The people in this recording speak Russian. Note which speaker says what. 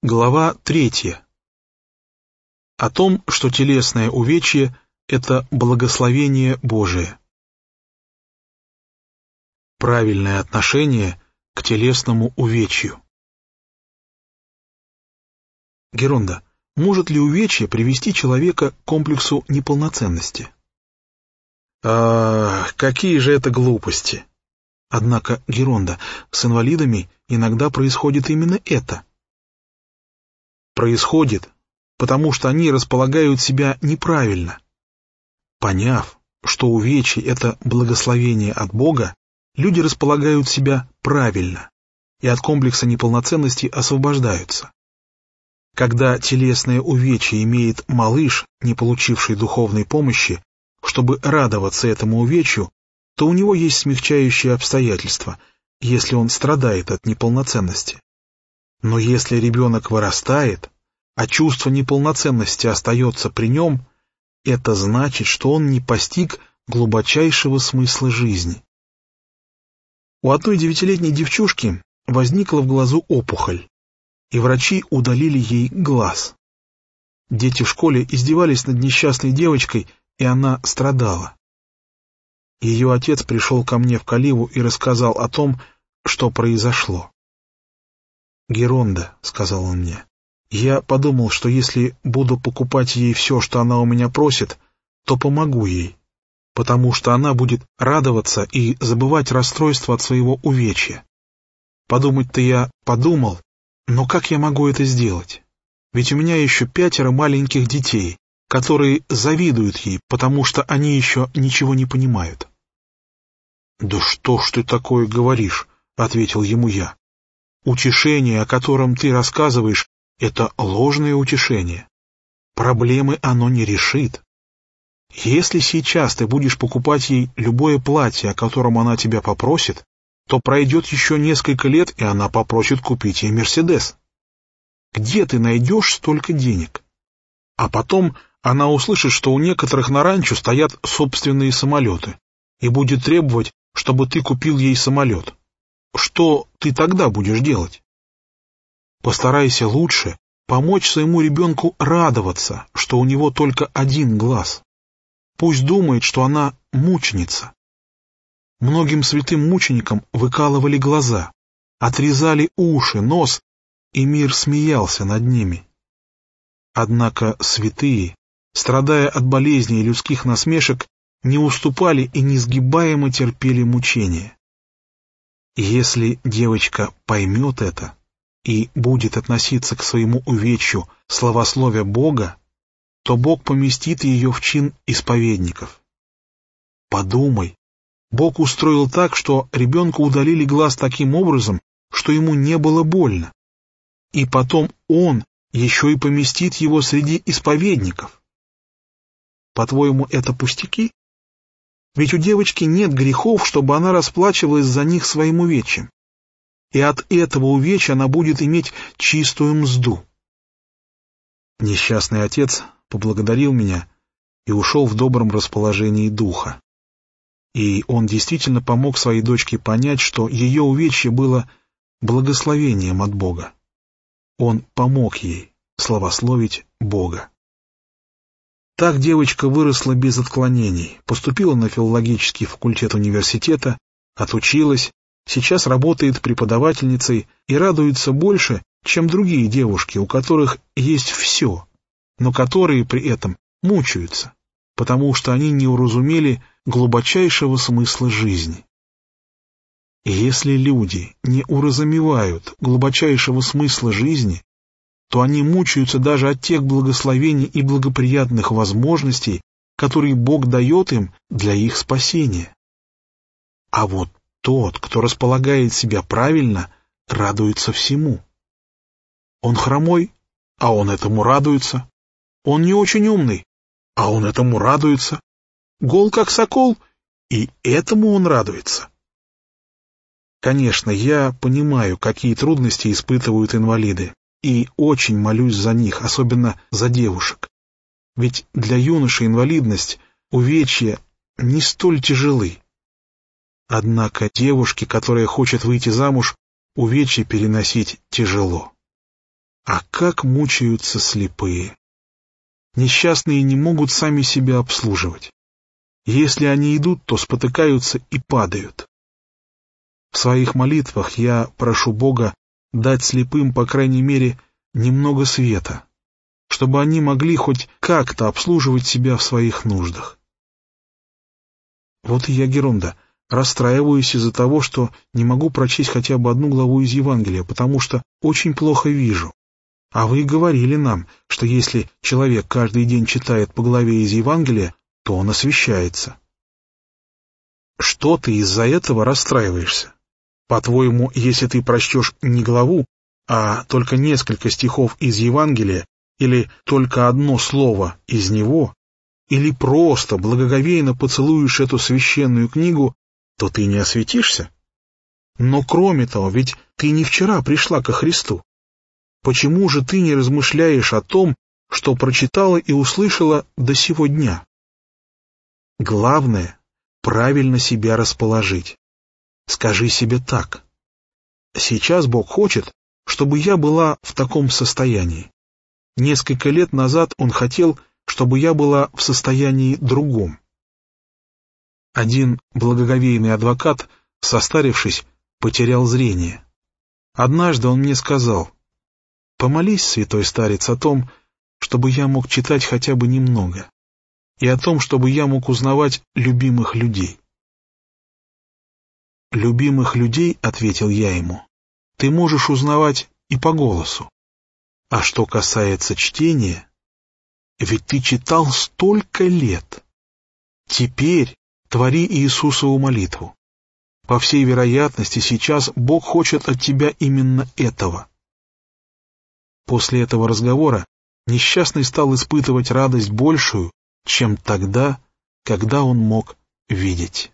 Speaker 1: Глава 3. О том, что телесное увечье – это благословение Божие. Правильное отношение к телесному увечью. Геронда, может ли увечье привести человека к комплексу неполноценности? Какие же это глупости! Однако, Геронда, с инвалидами иногда происходит именно это. Происходит, потому что они располагают себя неправильно. Поняв, что увечье — это благословение от Бога, люди располагают себя правильно и от комплекса неполноценности освобождаются. Когда телесное увечье имеет малыш, не получивший духовной помощи, чтобы радоваться этому увечью, то у него есть смягчающие обстоятельства, если он страдает от неполноценности. Но если ребенок вырастает, а чувство неполноценности остается при нем, это значит, что он не постиг глубочайшего смысла жизни. У одной 9-летней девчушки возникла в глазу опухоль, и врачи удалили ей глаз. Дети в школе издевались над несчастной девочкой, и она страдала. Ее отец пришел ко мне в Каливу и рассказал о том, что произошло. «Геронда», — сказал он мне, — «я подумал, что если буду покупать ей все, что она у меня просит, то помогу ей, потому что она будет радоваться и забывать расстройство от своего увечья. Подумать-то я подумал, но как я могу это сделать? Ведь у меня еще 5 маленьких детей, которые завидуют ей, потому что они еще ничего не понимают». «Да что ж ты такое говоришь?» — ответил ему я. «Утешение, о котором ты рассказываешь, — это ложное утешение. Проблемы оно не решит. Если сейчас ты будешь покупать ей любое платье, о котором она тебя попросит, то пройдет еще несколько лет, и она попросит купить ей Мерседес. Где ты найдешь столько денег? А потом она услышит, что у некоторых на ранчо стоят собственные самолеты, и будет требовать, чтобы ты купил ей самолет. Что ты тогда будешь делать? Постарайся лучше помочь своему ребенку радоваться, что у него только один глаз. Пусть думает, что она мученица. Многим святым мученикам выкалывали глаза, отрезали уши, нос, и мир смеялся над ними. Однако святые, страдая от болезней и людских насмешек, не уступали и несгибаемо терпели мучения. Если девочка поймет это и будет относиться к своему увечью славословия Бога, то Бог поместит ее в чин исповедников. Подумай, Бог устроил так, что ребенку удалили глаз таким образом, что ему не было больно. И потом Он еще и поместит его среди исповедников. По-твоему, это пустяки? Ведь у девочки нет грехов, чтобы она расплачивалась за них своим увечьем. И от этого увечья она будет иметь чистую мзду. Несчастный отец поблагодарил меня и ушел в добром расположении духа. И он действительно помог своей дочке понять, что ее увечье было благословением от Бога. Он помог ей славословить Бога. Так девочка выросла без отклонений, поступила на филологический факультет университета, отучилась, сейчас работает преподавательницей и радуется больше, чем другие девушки, у которых есть все, но которые при этом мучаются, потому что они не уразумели глубочайшего смысла жизни. И если люди не уразумевают глубочайшего смысла жизни, то они мучаются даже от тех благословений и благоприятных возможностей, которые Бог дает им для их спасения. А вот тот, кто располагает себя правильно, радуется всему. Он хромой, а он этому радуется. Он не очень умный, а он этому радуется. Гол как сокол, и этому он радуется. Конечно, я понимаю, какие трудности испытывают инвалиды, и очень молюсь за них, особенно за девушек. Ведь для юноши инвалидность, увечья не столь тяжелы. Однако девушке, которая хочет выйти замуж, увечья переносить тяжело. А как мучаются слепые! Несчастные не могут сами себя обслуживать. Если они идут, то спотыкаются и падают. В своих молитвах я прошу Бога дать слепым, по крайней мере, немного света, чтобы они могли хоть как-то обслуживать себя в своих нуждах. Вот и я, Геронда, расстраиваюсь из-за того, что не могу прочесть хотя бы одну главу из Евангелия, потому что очень плохо вижу. А вы говорили нам, что если человек каждый день читает по главе из Евангелия, то он освящается. Что ты из-за этого расстраиваешься? По-твоему, если ты прочтешь не главу, а только несколько стихов из Евангелия, или только одно слово из него, или просто благоговейно поцелуешь эту священную книгу, то ты не освятишься? Но кроме того, ведь ты не вчера пришла ко Христу. Почему же ты не размышляешь о том, что прочитала и услышала до сего дня? Главное — правильно себя расположить. Скажи себе так: сейчас Бог хочет, чтобы я была в таком состоянии. Несколько лет назад Он хотел, чтобы я была в состоянии другом. Один благоговейный адвокат, состарившись, потерял зрение. Однажды он мне сказал: «Помолись, святой старец, о том, чтобы я мог читать хотя бы немного, и о том, чтобы я мог узнавать любимых людей». «Любимых людей, — ответил я ему, — ты можешь узнавать и по голосу. А что касается чтения, ведь ты читал столько лет. Теперь твори Иисусову молитву. По всей вероятности, сейчас Бог хочет от тебя именно этого». После этого разговора несчастный стал испытывать радость большую, чем тогда, когда он мог видеть.